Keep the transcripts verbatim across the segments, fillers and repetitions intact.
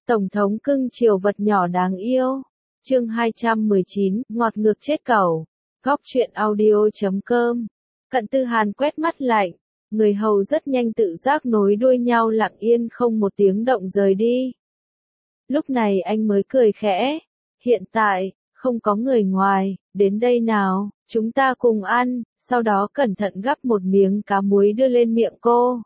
Tổng thống cưng chiều vật nhỏ đáng yêu. Chương hai trăm mười chín, ngọt ngược chết cẩu. Góc truyện audio chấm com. Cận Tư Hàn quét mắt lạnh, người hầu rất nhanh tự giác nối đuôi nhau lặng yên không một tiếng động rời đi. Lúc này anh mới cười khẽ, hiện tại, không có người ngoài, đến đây nào, chúng ta cùng ăn, sau đó cẩn thận gắp một miếng cá muối đưa lên miệng cô.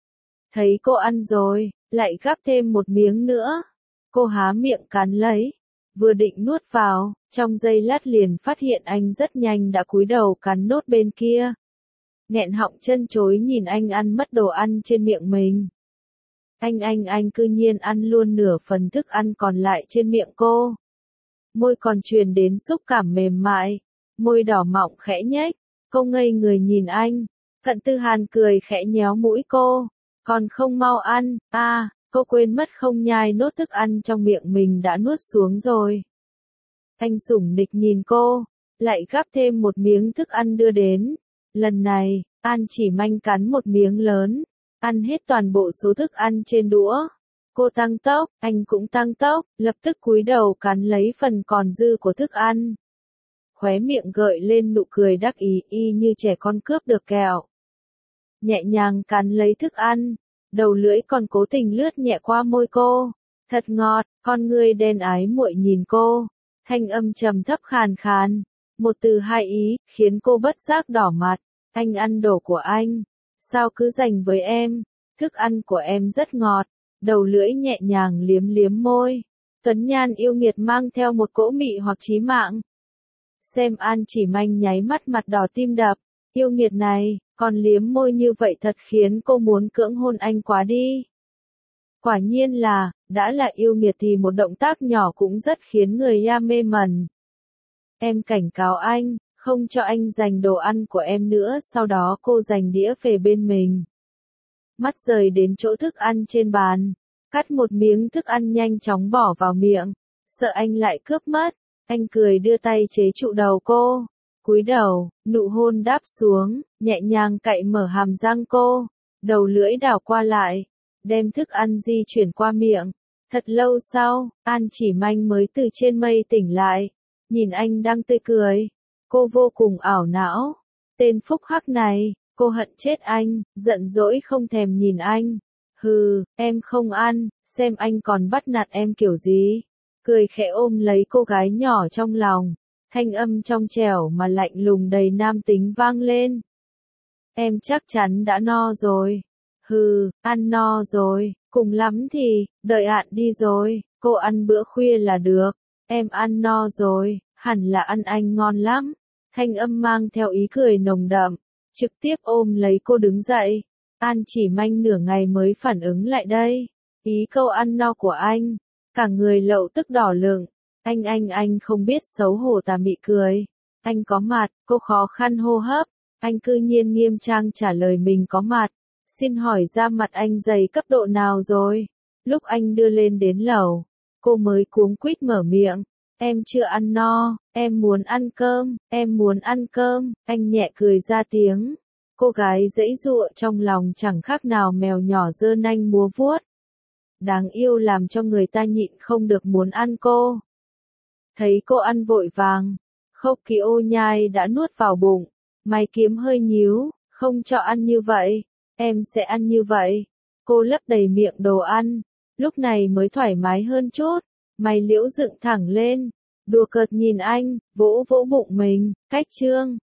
Thấy cô ăn rồi, lại gắp thêm một miếng nữa. Cô há miệng cắn lấy, vừa định nuốt vào, trong giây lát liền phát hiện anh rất nhanh đã cúi đầu cắn nốt bên kia. Nghẹn họng chân chối nhìn anh ăn mất đồ ăn trên miệng mình. Anh anh anh cư nhiên ăn luôn nửa phần thức ăn còn lại trên miệng cô. Môi còn truyền đến xúc cảm mềm mại, môi đỏ mọng khẽ nhếch, cô ngây người nhìn anh. Cận Tư Hàn cười khẽ nhéo mũi cô, còn không mau ăn, à, cô quên mất không nhai nốt thức ăn trong miệng mình đã nuốt xuống rồi. Anh sủng nịch nhìn cô, lại gắp thêm một miếng thức ăn đưa đến. Lần này, An chỉ manh cắn một miếng lớn, ăn hết toàn bộ số thức ăn trên đũa. Cô tăng tốc, anh cũng tăng tốc, lập tức cúi đầu cắn lấy phần còn dư của thức ăn. Khóe miệng gợi lên nụ cười đắc ý y như trẻ con cướp được kẹo. Nhẹ nhàng cắn lấy thức ăn, đầu lưỡi còn cố tình lướt nhẹ qua môi cô. Thật ngọt, con ngươi đen ái muội nhìn cô, thanh âm trầm thấp khàn khàn, một từ hai ý, khiến cô bất giác đỏ mặt. Anh ăn đồ của anh, sao cứ dành với em, thức ăn của em rất ngọt. Đầu lưỡi nhẹ nhàng liếm liếm môi, tuấn nhan yêu nghiệt mang theo một cỗ mị hoặc chí mạng. Xem An chỉ manh nháy mắt mặt đỏ tim đập, yêu nghiệt này, còn liếm môi như vậy thật khiến cô muốn cưỡng hôn anh quá đi. Quả nhiên là, đã là yêu nghiệt thì một động tác nhỏ cũng rất khiến người ya mê mẩn. Em cảnh cáo anh, không cho anh giành đồ ăn của em nữa, sau đó cô giành đĩa về bên mình. Mắt rời đến chỗ thức ăn trên bàn, cắt một miếng thức ăn nhanh chóng bỏ vào miệng, sợ anh lại cướp mất, anh cười đưa tay chế trụ đầu cô, cúi đầu, nụ hôn đáp xuống, nhẹ nhàng cạy mở hàm răng cô, đầu lưỡi đảo qua lại, đem thức ăn di chuyển qua miệng. Thật lâu sau, An chỉ manh mới từ trên mây tỉnh lại, nhìn anh đang tươi cười, cô vô cùng ảo não, tên phúc hắc này. Cô hận chết anh, giận dỗi không thèm nhìn anh. Hừ, em không ăn, xem anh còn bắt nạt em kiểu gì. Cười khẽ ôm lấy cô gái nhỏ trong lòng, thanh âm trong trẻo mà lạnh lùng đầy nam tính vang lên. Em chắc chắn đã no rồi. Hừ, ăn no rồi, cùng lắm thì, đợi Ạn đi rồi, cô ăn bữa khuya là được. Em ăn no rồi, hẳn là ăn anh ngon lắm. Thanh âm mang theo ý cười nồng đậm. Trực tiếp ôm lấy cô đứng dậy. An chỉ manh nửa ngày mới phản ứng lại đây. Ý câu ăn no của anh. Cả người lậu tức đỏ lựng. Anh anh anh không biết xấu hổ tà mị cười. Anh có mặt, cô khó khăn hô hấp. Anh cư nhiên nghiêm trang trả lời mình có mặt. Xin hỏi da mặt anh dày cấp độ nào rồi? Lúc anh đưa lên đến lầu, cô mới cuống quýt mở miệng. Em chưa ăn no, em muốn ăn cơm, em muốn ăn cơm, anh nhẹ cười ra tiếng. Cô gái giãy giụa trong lòng chẳng khác nào mèo nhỏ giơ nanh múa vuốt. Đáng yêu làm cho người ta nhịn không được muốn ăn cô. Thấy cô ăn vội vàng, Khốc Kỳ ô nhai đã nuốt vào bụng, mày kiếm hơi nhíu, không cho ăn như vậy, em sẽ ăn như vậy. Cô lấp đầy miệng đồ ăn, lúc này mới thoải mái hơn chút. Mày liễu dựng thẳng lên, đùa cợt nhìn anh, vỗ vỗ bụng mình, cách trương,